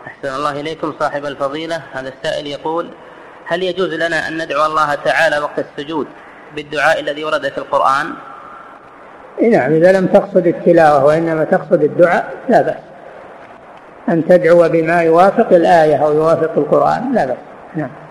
أحسن الله إليكم صاحب الفضيلة. هذا السائل يقول: هل يجوز لنا أن ندعو الله تعالى وقت السجود بالدعاء الذي ورد في القرآن؟ نعم، إذا لم تقصد التلاوة وإنما تقصد الدعاء لا بأس أن تدعو بما يوافق الآية أو يوافق القرآن، لا بأس. نعم.